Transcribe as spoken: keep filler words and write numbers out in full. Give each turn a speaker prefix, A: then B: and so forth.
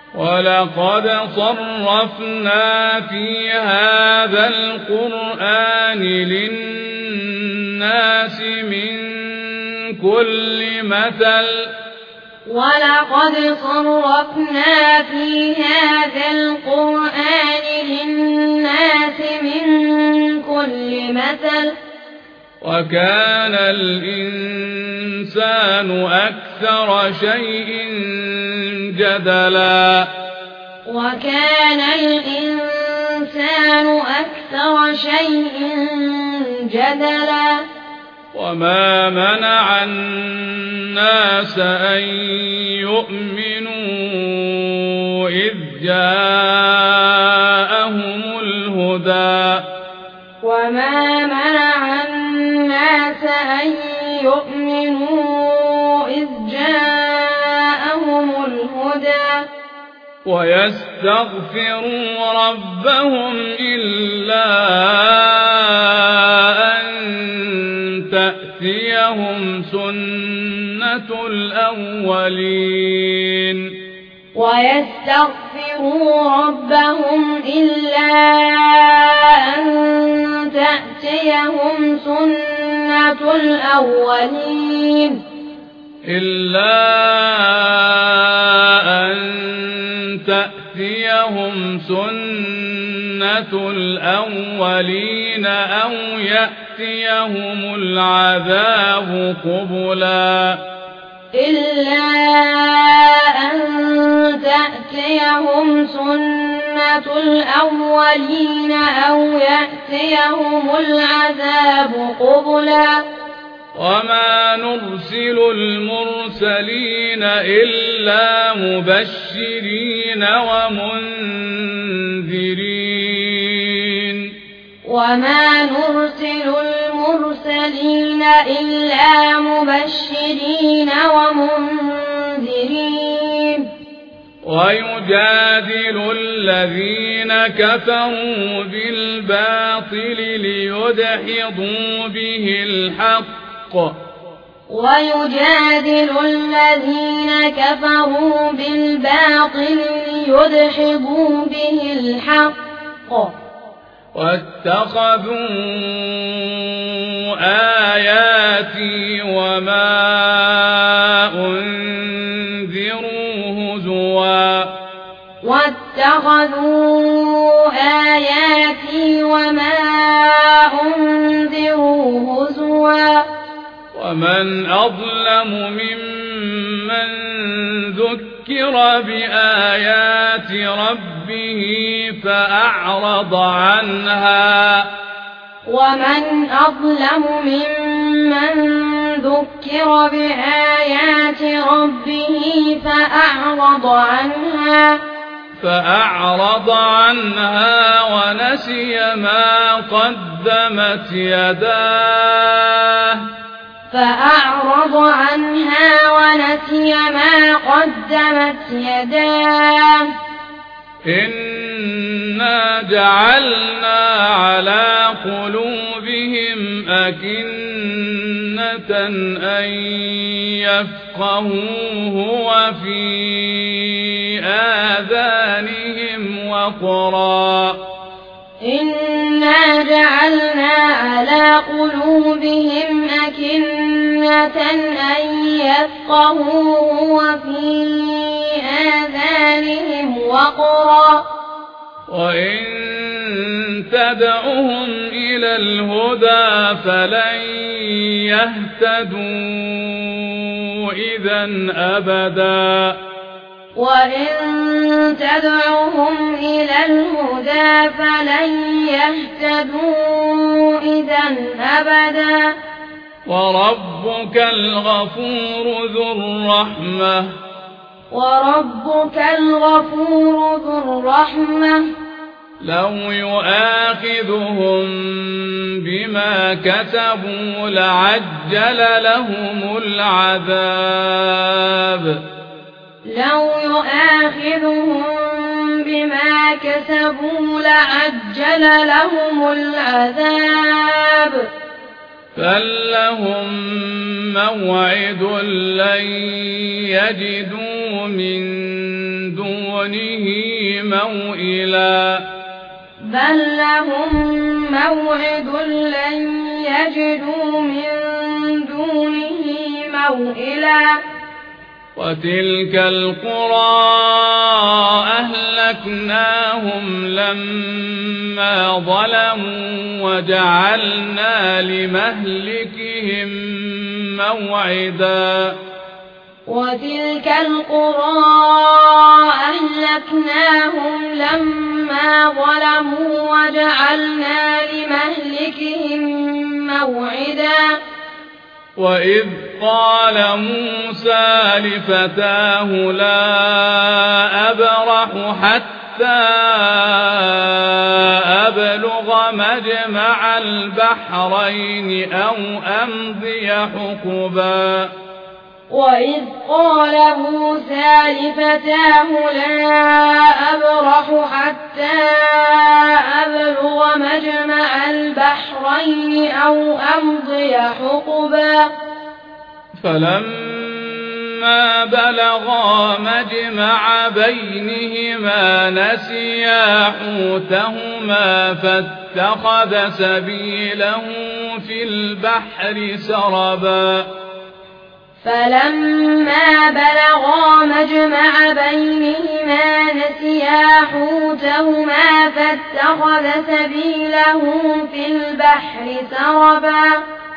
A: ولقد صرفنا في هذا القرآن للناس من كل مثل
B: ولقد صرفنا في هذا القرآن للناس من كل مثل
A: وكان الإنسان أكثر شيء جدلا
B: وكان الإنسان أكثر شيء جدلا
A: وما منع الناس أن يؤمنوا إذ جاءهم الهدى
B: وما منع الناس أن يؤمنوا إذ جاءهم الهدى
A: ويستغفروا ربهم إلا أن تأتيهم سنة الأولين
B: ويستغفروا ربهم إلا أن تأتيهم سنة الأولين
A: إلا أن تأتيهم سنة الأولين أو يأتيهم العذاب قبلا
B: إلا أن تأتيهم سنة الأولين أو يأتيهم العذاب قبلا
A: وما نرسل المرسلين إلا مبشرين ومنذرين
B: وما نرسل المرسلين إلا مبشرين ومنذرين
A: ويجادل الذين كفروا بالباطل ليدحضوا به الحق
B: ويجادل الذين كفروا بالباطل ليدحضوا به الحق
A: واتخذوا آياتي وما أنذروا هزوا
B: واتخذوا آياتي وما أنذروا هزوا
A: ومن أظلم ممن ذكر بآيات ربه فأعرض عنها
B: ومن أظلم ممن ذكر بآيات ربه فأعرض عنها
A: فأعرض عنها ونسي ما قدمت يداه
B: فأعرض عنها ونسي ما قدمت يداه
A: إنا جعلنا على قلوبهم أكنة أن يفقهوه وفي آذانهم وقرا
B: إنا جعلنا على قلوبهم أكنة أن يفقهوه وفي آذانهم وقرا
A: وإن تدعهم إلى الهدى فلن يهتدوا إذا أبدا
B: وإن تدعهم إلى الهدى فلن يهتدوا إذا أبدا
A: وربك الغفور ذو الرحمة
B: وربك الغفور ذو الرحمة
A: لو يؤاخذهم بما كسبوا لعجل لهم العذاب
B: لو يؤاخذهم بما كسبوا لعجل لهم العذاب
A: بل لهم موعد لن يجدوا من دونه موئلا
B: بل لهم موعد لن يجدوا من دونه موئلا
A: وتلك القرى أهلكناهم لما ظلموا وجعلنا لمهلكهم موعدا
B: وتلك القرى أهلكناهم لما ظلموا وجعلنا لمهلكهم موعدا
A: وإذ قال موسى لفتاه لا أبرح حتى أبلغ مجمع البحرين أو أمضي حقبا
B: وإذ قال موسى لفتاه لا أبرح حتى أبلغ مجمع البحرين أو أمضي حقبا
A: فلما بلغا مجمع بينهما نسيا حوتهما فاتخذ سبيله في البحر سربا
B: فلما بلغا مجمع بينهما نسيا حوتهما فاتخذ سبيله في البحر سربا